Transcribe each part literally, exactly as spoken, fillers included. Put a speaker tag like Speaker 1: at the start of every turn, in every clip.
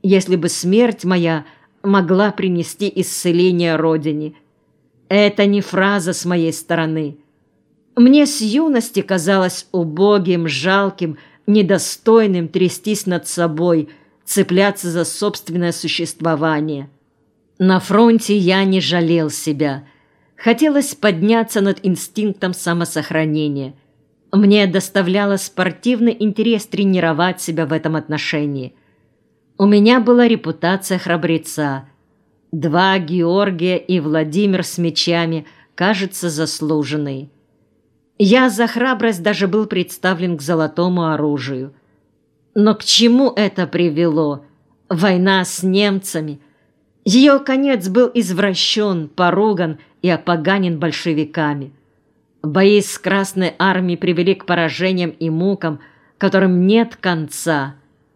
Speaker 1: если бы смерть моя могла принести исцеление Родине. Это не фраза с моей стороны. Мне с юности казалось убогим, жалким, недостойным трястись над собой, цепляться за собственное существование. На фронте я не жалел себя. Хотелось подняться над инстинктом самосохранения. Мне доставляло спортивный интерес тренировать себя в этом отношении. У меня была репутация храбреца. Два Георгия и Владимир с мечами, кажется, заслуженные. Я за храбрость даже был представлен к золотому оружию. Но к чему это привело? Война с немцами. Ее конец был извращен, поруган и опоганен большевиками. Бои с Красной Армией привели к поражениям и мукам, которым нет конца.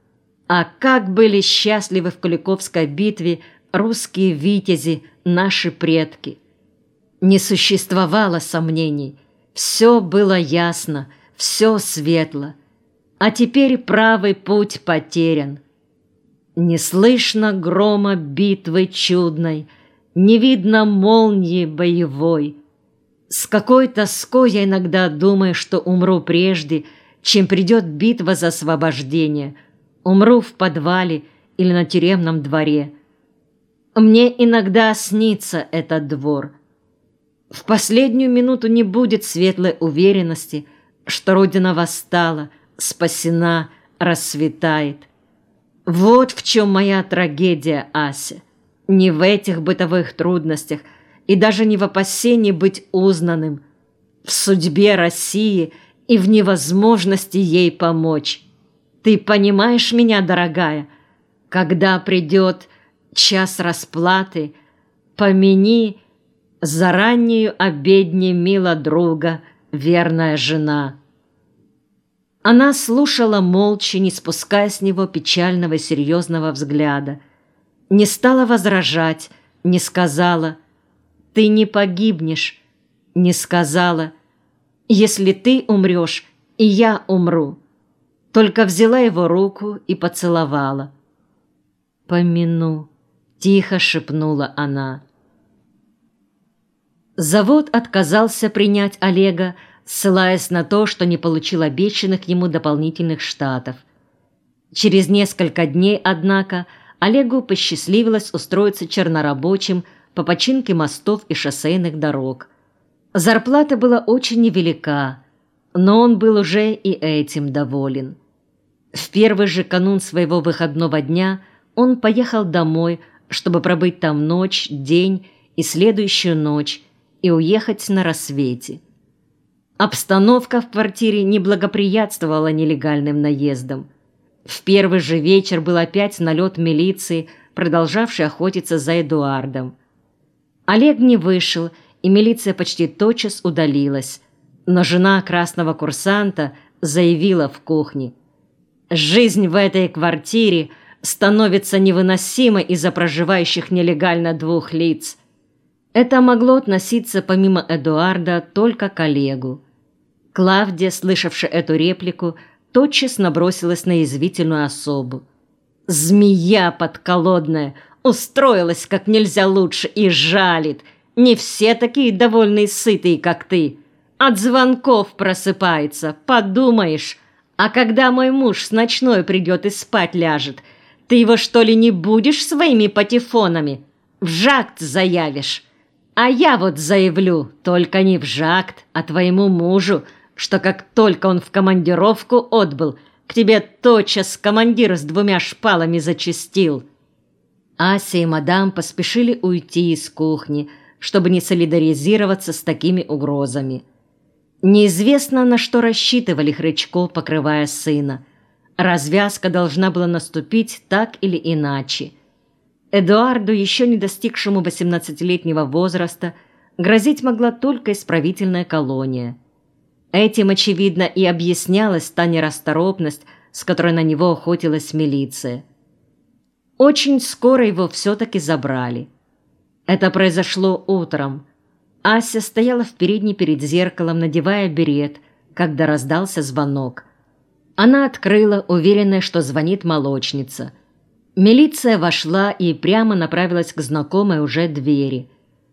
Speaker 1: А как были счастливы в Куликовской битве русские витязи, наши предки! Не существовало сомнений, все было ясно, все светло. А теперь правый путь потерян. Не слышно грома битвы чудной, не видно молнии боевой. С какой тоской я иногда думаю, что умру прежде, чем придет битва за освобождение. Умру в подвале или на тюремном дворе. Мне иногда снится этот двор. В последнюю минуту не будет светлой уверенности, что Родина восстала, спасена, расцветает. Вот в чем моя трагедия, Ася. Не в этих бытовых трудностях и даже не в опасении быть узнанным, в судьбе России и в невозможности ей помочь. Ты понимаешь меня, дорогая? Когда придет час расплаты, помяни за раннюю обедни мила друга, верная жена». Она слушала молча, не спуская с него печального и серьезного взгляда. Не стала возражать, не сказала «ты не погибнешь», не сказала «если ты умрешь, и я умру». Только взяла его руку и поцеловала. «Помяну», — тихо шепнула она. Завод отказался принять Олега, ссылаясь на то, что не получил обещанных ему дополнительных штатов. Через несколько дней, однако, Олегу посчастливилось устроиться чернорабочим по починке мостов и шоссейных дорог. Зарплата была очень невелика, но он был уже и этим доволен. В первый же канун своего выходного дня он поехал домой, чтобы пробыть там ночь, день и следующую ночь и уехать на рассвете. Обстановка в квартире не благоприятствовала нелегальным наездам. В первый же вечер был опять налет милиции, продолжавшей охотиться за Эдуардом. Олег не вышел, и милиция почти тотчас удалилась, но жена красного курсанта заявила в кухне: «Жизнь в этой квартире становится невыносимой из-за проживающих нелегально двух лиц». Это могло относиться помимо Эдуарда только к Олегу. Клавдия, слышавшая эту реплику, тотчас набросилась на язвительную особу. «Змея подколодная! Устроилась как нельзя лучше и жалит! Не все такие довольные сытые, как ты! От звонков просыпается, подумаешь! А когда мой муж с ночной придет и спать ляжет, ты его что ли не будешь своими патефонами? В жакт заявишь! А я вот заявлю, только не в жакт, а твоему мужу, что как только он в командировку отбыл, к тебе тотчас командир с двумя шпалами зачастил». Ася и мадам поспешили уйти из кухни, чтобы не солидаризироваться с такими угрозами. Неизвестно, на что рассчитывали Хрычко, покрывая сына. Развязка должна была наступить так или иначе. Эдуарду, еще не достигшему восемнадцатилетнего возраста, грозить могла только исправительная колония. Этим, очевидно, и объяснялась та нерасторопность, с которой на него охотилась милиция. Очень скоро его все-таки забрали. Это произошло утром. Ася стояла в передней перед зеркалом, надевая берет, когда раздался звонок. Она открыла, уверенная, что звонит молочница. Милиция вошла и прямо направилась к знакомой уже двери.